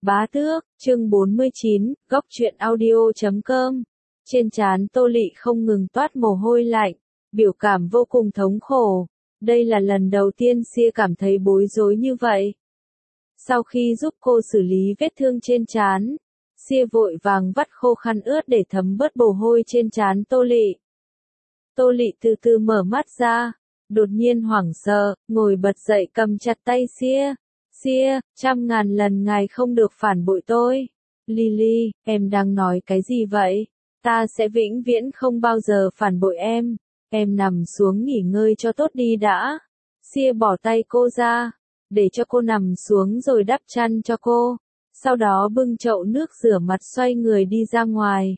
Bá tước, chương 49, góc truyện audio.com. Trên trán Tô Lị không ngừng toát mồ hôi lạnh, biểu cảm vô cùng thống khổ. Đây là lần đầu tiên Sia cảm thấy bối rối như vậy. Sau khi giúp cô xử lý vết thương trên trán, Sia vội vàng vắt khô khăn ướt để thấm bớt mồ hôi trên trán Tô Lị. Tô Lị từ từ mở mắt ra, đột nhiên hoảng sợ, ngồi bật dậy cầm chặt tay Sia. Sia, trăm ngàn lần ngài không được phản bội tôi. Lily, em đang nói cái gì vậy? Ta sẽ vĩnh viễn không bao giờ phản bội em. Em nằm xuống nghỉ ngơi cho tốt đi đã. Sia bỏ tay cô ra, để cho cô nằm xuống rồi đắp chăn cho cô. Sau đó bưng chậu nước rửa mặt xoay người đi ra ngoài.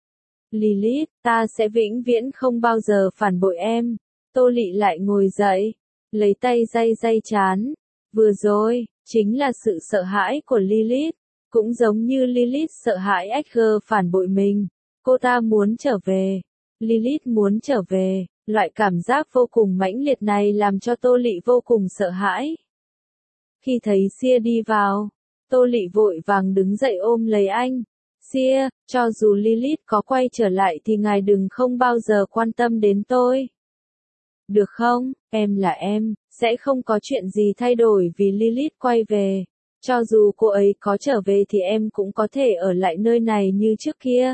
Lilith, ta sẽ vĩnh viễn không bao giờ phản bội em. Tô Lị lại ngồi dậy, lấy tay day trán. Vừa rồi, chính là sự sợ hãi của Lilith, cũng giống như Lilith sợ hãi Edgar phản bội mình. Cô ta muốn trở về. Lilith muốn trở về, loại cảm giác vô cùng mãnh liệt này làm cho Tô Lị vô cùng sợ hãi. Khi thấy Sia đi vào, Tô Lị vội vàng đứng dậy ôm lấy anh. Sia, cho dù Lilith có quay trở lại thì ngài đừng không bao giờ quan tâm đến tôi. Được không, em là em, sẽ không có chuyện gì thay đổi vì Lilith quay về. Cho dù cô ấy có trở về thì em cũng có thể ở lại nơi này như trước kia.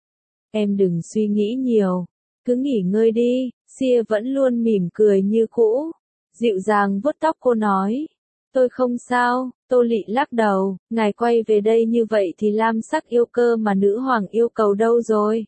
Em đừng suy nghĩ nhiều, cứ nghỉ ngơi đi. Sia vẫn luôn mỉm cười như cũ, dịu dàng vuốt tóc cô nói. Tôi không sao. Tô Lị lắc đầu, ngài quay về đây như vậy thì lam sắc yêu cơ mà nữ hoàng yêu cầu đâu rồi?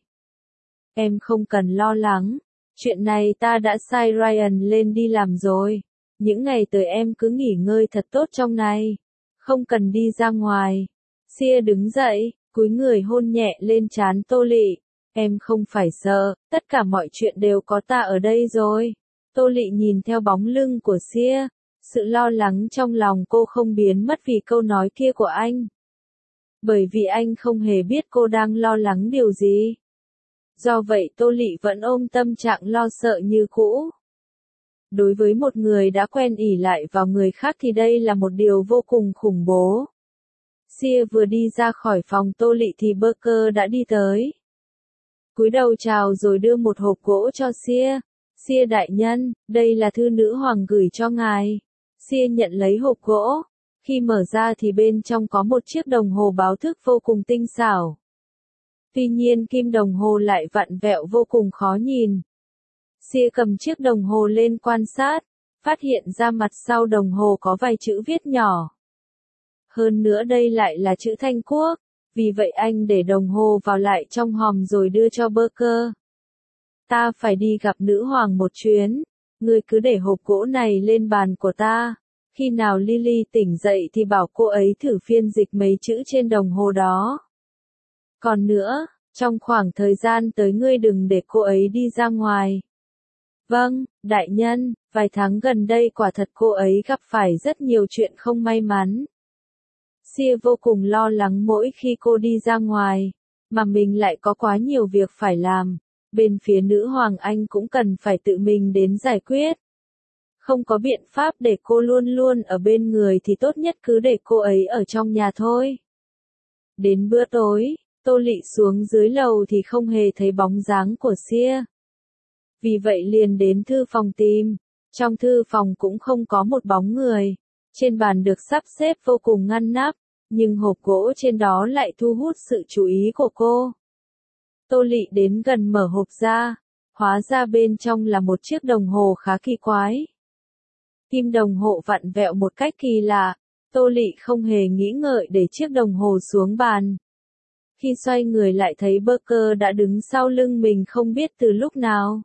Em không cần lo lắng. Chuyện này ta đã sai Ryan lên đi làm rồi. Những ngày tới em cứ nghỉ ngơi thật tốt trong này. Không cần đi ra ngoài. Sia đứng dậy, cúi người hôn nhẹ lên trán Tô Lị. Em không phải sợ, tất cả mọi chuyện đều có ta ở đây rồi. Tô Lị nhìn theo bóng lưng của Sia. Sự lo lắng trong lòng cô không biến mất vì câu nói kia của anh. Bởi vì anh không hề biết cô đang lo lắng điều gì. Do vậy Tô Lị vẫn ôm tâm trạng lo sợ như cũ. Đối với một người đã quen ỷ lại vào người khác thì đây là một điều vô cùng khủng bố. Sia vừa đi ra khỏi phòng Tô Lị thì Barker đã đi tới. Cúi đầu chào rồi đưa một hộp gỗ cho Sia. Sia đại nhân, đây là thư nữ hoàng gửi cho ngài. Sia nhận lấy hộp gỗ. Khi mở ra thì bên trong có một chiếc đồng hồ báo thức vô cùng tinh xảo. Tuy nhiên kim đồng hồ lại vặn vẹo vô cùng khó nhìn. Sia cầm chiếc đồng hồ lên quan sát, phát hiện ra mặt sau đồng hồ có vài chữ viết nhỏ. Hơn nữa đây lại là chữ Thanh Quốc, vì vậy anh để đồng hồ vào lại trong hòm rồi đưa cho Barker. Ta phải đi gặp nữ hoàng một chuyến, ngươi cứ để hộp gỗ này lên bàn của ta. Khi nào Lily tỉnh dậy thì bảo cô ấy thử phiên dịch mấy chữ trên đồng hồ đó. Còn nữa, trong khoảng thời gian tới ngươi đừng để cô ấy đi ra ngoài. Vâng, đại nhân, vài tháng gần đây quả thật cô ấy gặp phải rất nhiều chuyện không may mắn. Sia vô cùng lo lắng mỗi khi cô đi ra ngoài, mà mình lại có quá nhiều việc phải làm. Bên phía nữ hoàng anh cũng cần phải tự mình đến giải quyết. Không có biện pháp để cô luôn luôn ở bên người thì tốt nhất cứ để cô ấy ở trong nhà thôi. Đến bữa tối, Tô Lị xuống dưới lầu thì không hề thấy bóng dáng của Sia. Vì vậy liền đến thư phòng tìm. Trong thư phòng cũng không có một bóng người. Trên bàn được sắp xếp vô cùng ngăn nắp, nhưng hộp gỗ trên đó lại thu hút sự chú ý của cô. Tô Lị đến gần mở hộp ra, hóa ra bên trong là một chiếc đồng hồ khá kỳ quái. Kim đồng hồ vặn vẹo một cách kỳ lạ, Tô Lị không hề nghĩ ngợi để chiếc đồng hồ xuống bàn. Khi xoay người lại thấy Barker đã đứng sau lưng mình không biết từ lúc nào.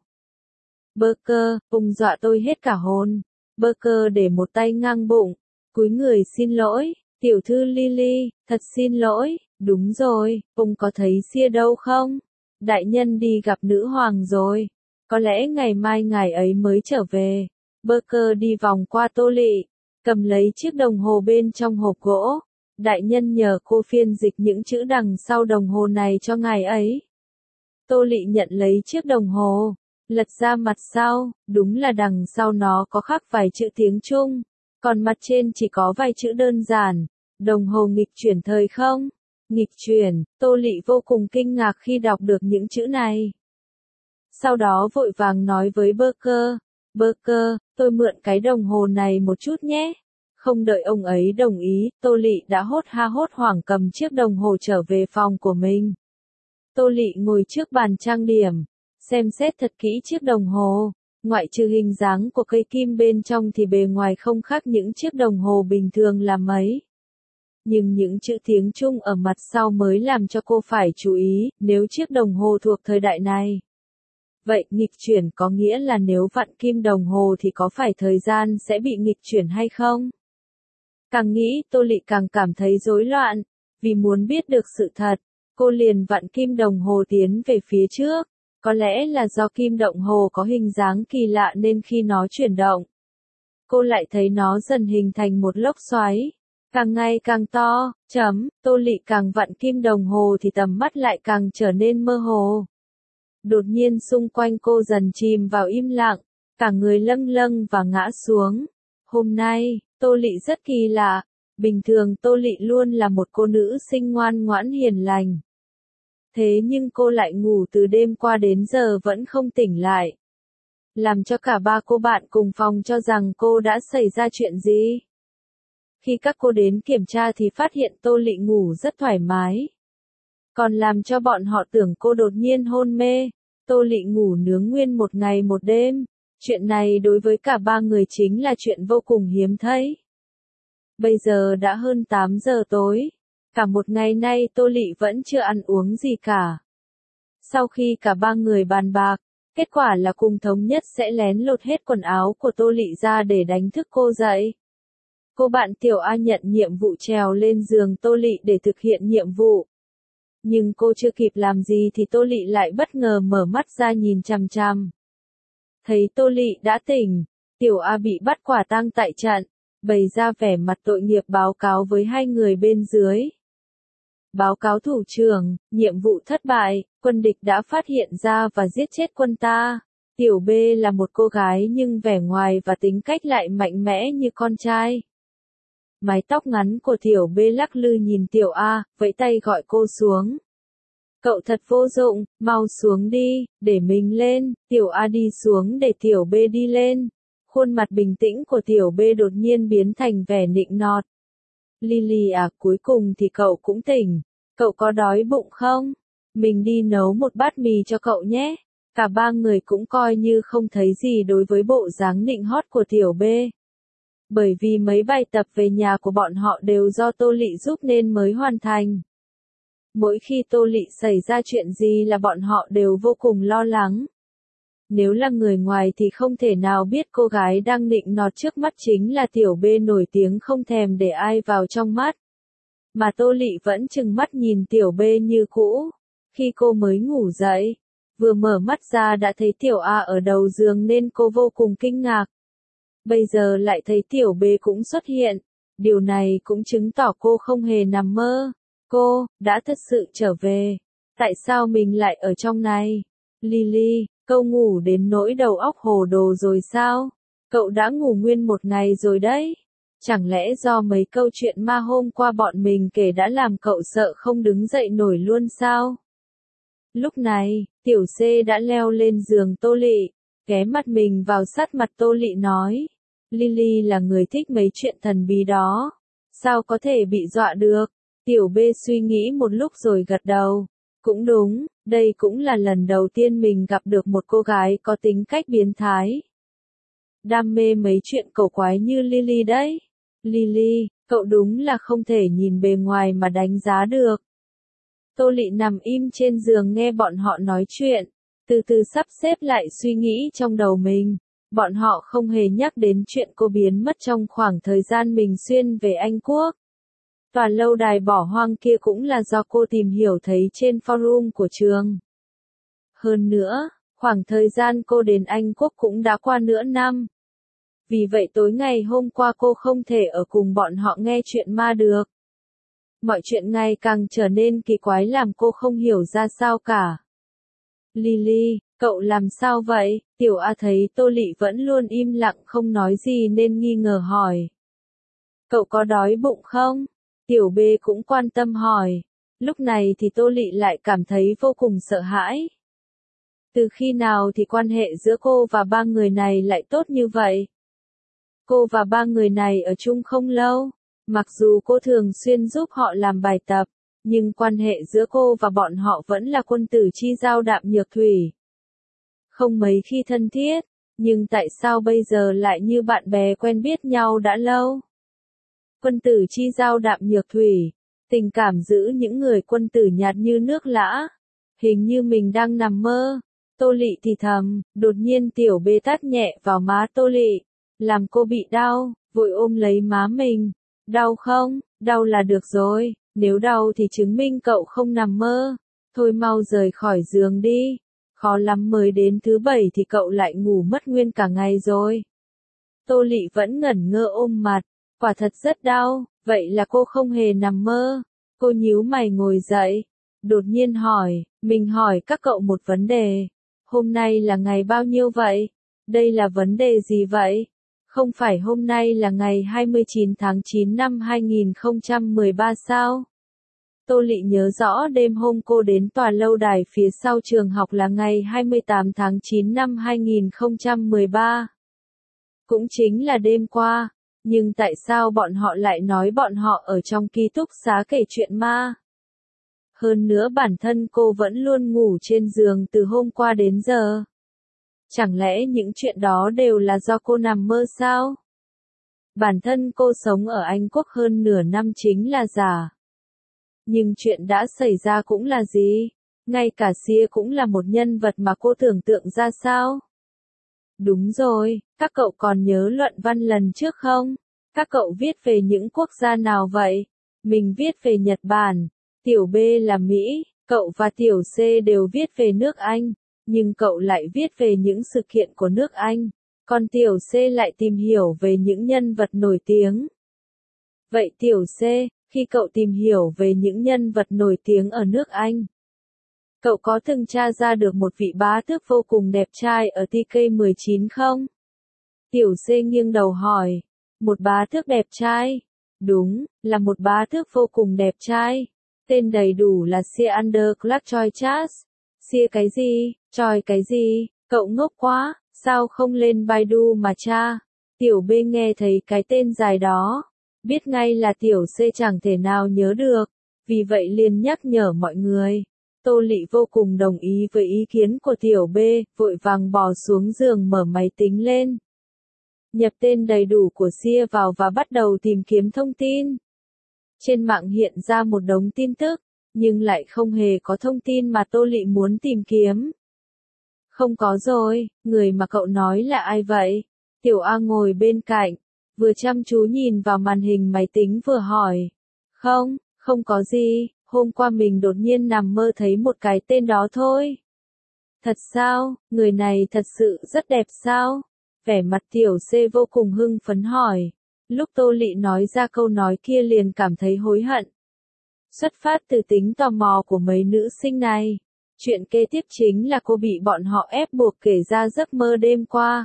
Barker, ông dọa tôi hết cả hồn. Barker để một tay ngang bụng, cúi người xin lỗi, tiểu thư Lily, thật xin lỗi, đúng rồi, ông có thấy Sia đâu không? Đại nhân đi gặp nữ hoàng rồi, có lẽ ngày mai ngài ấy mới trở về. Barker đi vòng qua Tô Lị, cầm lấy chiếc đồng hồ bên trong hộp gỗ. Đại nhân nhờ cô phiên dịch những chữ đằng sau đồng hồ này cho ngài ấy. Tô Lị nhận lấy chiếc đồng hồ, lật ra mặt sau, đúng là đằng sau nó có khắc vài chữ tiếng Trung, còn mặt trên chỉ có vài chữ đơn giản. Đồng hồ nghịch chuyển thời không? Nghịch chuyển, Tô Lị vô cùng kinh ngạc khi đọc được những chữ này. Sau đó vội vàng nói với Barker, Barker, tôi mượn cái đồng hồ này một chút nhé. Không đợi ông ấy đồng ý, Tô Lị đã hốt hoảng cầm chiếc đồng hồ trở về phòng của mình. Tô Lị ngồi trước bàn trang điểm, xem xét thật kỹ chiếc đồng hồ. Ngoại trừ hình dáng của cây kim bên trong thì bề ngoài không khác những chiếc đồng hồ bình thường là mấy. Nhưng những chữ tiếng Trung ở mặt sau mới làm cho cô phải chú ý, nếu chiếc đồng hồ thuộc thời đại này. Vậy nghịch chuyển có nghĩa là nếu vặn kim đồng hồ thì có phải thời gian sẽ bị nghịch chuyển hay không? Càng nghĩ Tô Lị càng cảm thấy rối loạn, vì muốn biết được sự thật, cô liền vặn kim đồng hồ tiến về phía trước. Có lẽ là do kim đồng hồ có hình dáng kỳ lạ nên khi nó chuyển động, cô lại thấy nó dần hình thành một lốc xoáy, càng ngày càng to, Tô Lị càng vặn kim đồng hồ thì tầm mắt lại càng trở nên mơ hồ. Đột nhiên xung quanh cô dần chìm vào im lặng, cả người lâng lâng và ngã xuống. Hôm nay, Tô Lị rất kỳ lạ, bình thường Tô Lị luôn là một cô nữ sinh ngoan ngoãn hiền lành. Thế nhưng cô lại ngủ từ đêm qua đến giờ vẫn không tỉnh lại. Làm cho cả ba cô bạn cùng phòng cho rằng cô đã xảy ra chuyện gì. Khi các cô đến kiểm tra thì phát hiện Tô Lị ngủ rất thoải mái. Còn làm cho bọn họ tưởng cô đột nhiên hôn mê. Tô Lị ngủ nướng nguyên một ngày một đêm. Chuyện này đối với cả ba người chính là chuyện vô cùng hiếm thấy. Bây giờ đã hơn 8 giờ tối. Cả một ngày nay Tô Lị vẫn chưa ăn uống gì cả. Sau khi cả ba người bàn bạc, kết quả là cùng thống nhất sẽ lén lột hết quần áo của Tô Lị ra để đánh thức cô dậy. Cô bạn Tiểu A nhận nhiệm vụ trèo lên giường Tô Lị để thực hiện nhiệm vụ. Nhưng cô chưa kịp làm gì thì Tô Lị lại bất ngờ mở mắt ra nhìn chằm chằm. Thấy Tô Lị đã tỉnh, Tiểu A bị bắt quả tang tại trận, bày ra vẻ mặt tội nghiệp báo cáo với hai người bên dưới. Báo cáo thủ trưởng, nhiệm vụ thất bại, quân địch đã phát hiện ra và giết chết quân ta. Tiểu B là một cô gái nhưng vẻ ngoài và tính cách lại mạnh mẽ như con trai. Mái tóc ngắn của Tiểu B lắc lư nhìn Tiểu A, vẫy tay gọi cô xuống. Cậu thật vô dụng, mau xuống đi, để mình lên. Tiểu A đi xuống để Tiểu B đi lên. Khuôn mặt bình tĩnh của Tiểu B đột nhiên biến thành vẻ nịnh nọt. Lily à, cuối cùng thì cậu cũng tỉnh. Cậu có đói bụng không? Mình đi nấu một bát mì cho cậu nhé. Cả ba người cũng coi như không thấy gì đối với bộ dáng nịnh hót của Tiểu B. Bởi vì mấy bài tập về nhà của bọn họ đều do Tô Lị giúp nên mới hoàn thành. Mỗi khi Tô Lị xảy ra chuyện gì là bọn họ đều vô cùng lo lắng. Nếu là người ngoài thì không thể nào biết cô gái đang nịnh nọt trước mắt chính là Tiểu B nổi tiếng không thèm để ai vào trong mắt. Mà Tô Lị vẫn trừng mắt nhìn Tiểu B như cũ. Khi cô mới ngủ dậy, vừa mở mắt ra đã thấy Tiểu A ở đầu giường nên cô vô cùng kinh ngạc. Bây giờ lại thấy Tiểu B cũng xuất hiện. Điều này cũng chứng tỏ cô không hề nằm mơ. Cô, đã thật sự trở về. Tại sao mình lại ở trong này? Lily, cậu ngủ đến nỗi đầu óc hồ đồ rồi sao? Cậu đã ngủ nguyên một ngày rồi đấy. Chẳng lẽ do mấy câu chuyện ma hôm qua bọn mình kể đã làm cậu sợ không đứng dậy nổi luôn sao? Lúc này, Tiểu C đã leo lên giường Tô Lị, ghé mặt mình vào sát mặt Tô Lị nói. Lily là người thích mấy chuyện thần bí đó. Sao có thể bị dọa được? Tiểu B suy nghĩ một lúc rồi gật đầu. Cũng đúng, đây cũng là lần đầu tiên mình gặp được một cô gái có tính cách biến thái. Đam mê mấy chuyện cổ quái như Lily đấy. Lily, cậu đúng là không thể nhìn bề ngoài mà đánh giá được. Tô Lị nằm im trên giường nghe bọn họ nói chuyện, từ từ sắp xếp lại suy nghĩ trong đầu mình. Bọn họ không hề nhắc đến chuyện cô biến mất trong khoảng thời gian mình xuyên về Anh Quốc. Tòa lâu đài bỏ hoang kia cũng là do cô tìm hiểu thấy trên forum của trường. Hơn nữa, khoảng thời gian cô đến Anh Quốc cũng đã qua nửa năm. Vì vậy tối ngày hôm qua cô không thể ở cùng bọn họ nghe chuyện ma được. Mọi chuyện ngày càng trở nên kỳ quái làm cô không hiểu ra sao cả. Lily, cậu làm sao vậy? Tiểu A thấy Tô Lị vẫn luôn im lặng không nói gì nên nghi ngờ hỏi. Cậu có đói bụng không? Tiểu B cũng quan tâm hỏi. Lúc này thì Tô Lị lại cảm thấy vô cùng sợ hãi. Từ khi nào thì quan hệ giữa cô và ba người này lại tốt như vậy? Cô và ba người này ở chung không lâu. Mặc dù cô thường xuyên giúp họ làm bài tập, nhưng quan hệ giữa cô và bọn họ vẫn là quân tử chi giao đạm nhược thủy. Không mấy khi thân thiết, nhưng tại sao bây giờ lại như bạn bè quen biết nhau đã lâu? Quân tử chi giao đạm nhược thủy, tình cảm giữ những người quân tử nhạt như nước lã. Hình như mình đang nằm mơ. Tô Lị thì thầm, đột nhiên Tiểu B tát nhẹ vào má Tô Lị, làm cô bị đau, vội ôm lấy má mình. Đau không? Đau là được rồi, nếu đau thì chứng minh cậu không nằm mơ. Thôi mau rời khỏi giường đi, khó lắm mới đến thứ 7 thì cậu lại ngủ mất nguyên cả ngày rồi. Tô Lị vẫn ngẩn ngơ ôm mặt, quả thật rất đau, vậy là cô không hề nằm mơ. Cô nhíu mày ngồi dậy, đột nhiên hỏi, mình hỏi các cậu một vấn đề. Hôm nay là ngày bao nhiêu vậy? Đây là vấn đề gì vậy? Không phải hôm nay là ngày 29 tháng 9 năm 2013 sao? Tô Lị nhớ rõ đêm hôm cô đến tòa lâu đài phía sau trường học là ngày 28 tháng 9 năm 2013. Cũng chính là đêm qua, nhưng tại sao bọn họ lại nói bọn họ ở trong ký túc xá kể chuyện ma? Hơn nữa bản thân cô vẫn luôn ngủ trên giường từ hôm qua đến giờ. Chẳng lẽ những chuyện đó đều là do cô nằm mơ sao? Bản thân cô sống ở Anh Quốc hơn nửa năm chính là giả. Nhưng chuyện đã xảy ra cũng là gì? Ngay cả Sia cũng là một nhân vật mà cô tưởng tượng ra sao? Đúng rồi, các cậu còn nhớ luận văn lần trước không? Các cậu viết về những quốc gia nào vậy? Mình viết về Nhật Bản, Tiểu B là Mỹ, cậu và Tiểu C đều viết về nước Anh, nhưng cậu lại viết về những sự kiện của nước Anh, còn Tiểu C lại tìm hiểu về những nhân vật nổi tiếng. Vậy Tiểu C, khi cậu tìm hiểu về những nhân vật nổi tiếng ở nước Anh, cậu có từng tra ra được một vị bá tước vô cùng đẹp trai ở TK19 không? Tiểu C nghiêng đầu hỏi. Một bá tước đẹp trai? Đúng, là một bá tước vô cùng đẹp trai. Tên đầy đủ là Seander Clark Choi Chas. Sia cái gì? Choi cái gì? Cậu ngốc quá, sao không lên Baidu mà tra? Tiểu B nghe thấy cái tên dài đó, biết ngay là Tiểu C chẳng thể nào nhớ được, vì vậy liền nhắc nhở mọi người. Tô Lị vô cùng đồng ý với ý kiến của Tiểu B, vội vàng bò xuống giường mở máy tính lên. Nhập tên đầy đủ của Sia vào và bắt đầu tìm kiếm thông tin. Trên mạng hiện ra một đống tin tức, nhưng lại không hề có thông tin mà Tô Lị muốn tìm kiếm. Không có rồi, người mà cậu nói là ai vậy? Tiểu A ngồi bên cạnh, vừa chăm chú nhìn vào màn hình máy tính vừa hỏi. Không, không có gì, hôm qua mình đột nhiên nằm mơ thấy một cái tên đó thôi. Thật sao, người này thật sự rất đẹp sao? Vẻ mặt Tiểu C vô cùng hưng phấn hỏi. Lúc Tô Lị nói ra câu nói kia liền cảm thấy hối hận. Xuất phát từ tính tò mò của mấy nữ sinh này, chuyện kế tiếp chính là cô bị bọn họ ép buộc kể ra giấc mơ đêm qua.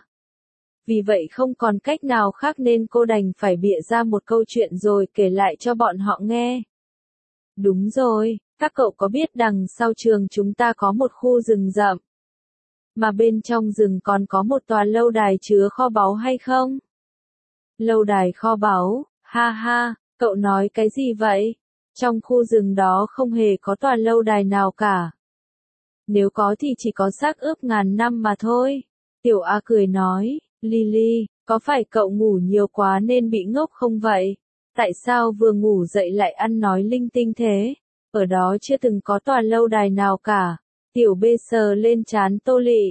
Vì vậy không còn cách nào khác nên cô đành phải bịa ra một câu chuyện rồi kể lại cho bọn họ nghe. Đúng rồi, các cậu có biết đằng sau trường chúng ta có một khu rừng rậm, mà bên trong rừng còn có một tòa lâu đài chứa kho báu hay không? Lâu đài kho báu, ha ha, cậu nói cái gì vậy? Trong khu rừng đó không hề có tòa lâu đài nào cả. Nếu có thì chỉ có xác ướp ngàn năm mà thôi. Tiểu A cười nói, Lily, có phải cậu ngủ nhiều quá nên bị ngốc không vậy? Tại sao vừa ngủ dậy lại ăn nói linh tinh thế? Ở đó chưa từng có tòa lâu đài nào cả. Tiểu B sờ lên trán Tô Lị,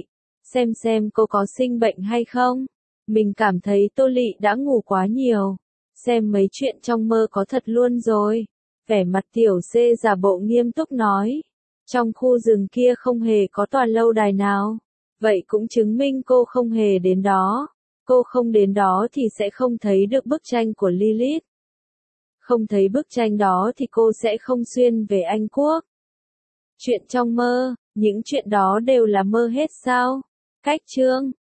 xem cô có sinh bệnh hay không? Mình cảm thấy Tô Lị đã ngủ quá nhiều. Xem mấy chuyện trong mơ có thật luôn rồi. Vẻ mặt Tiểu C giả bộ nghiêm túc nói. Trong khu rừng kia không hề có tòa lâu đài nào. Vậy cũng chứng minh cô không hề đến đó. Cô không đến đó thì sẽ không thấy được bức tranh của Lilith. Không thấy bức tranh đó thì cô sẽ không xuyên về Anh Quốc. Chuyện trong mơ, những chuyện đó đều là mơ hết sao? Cách chương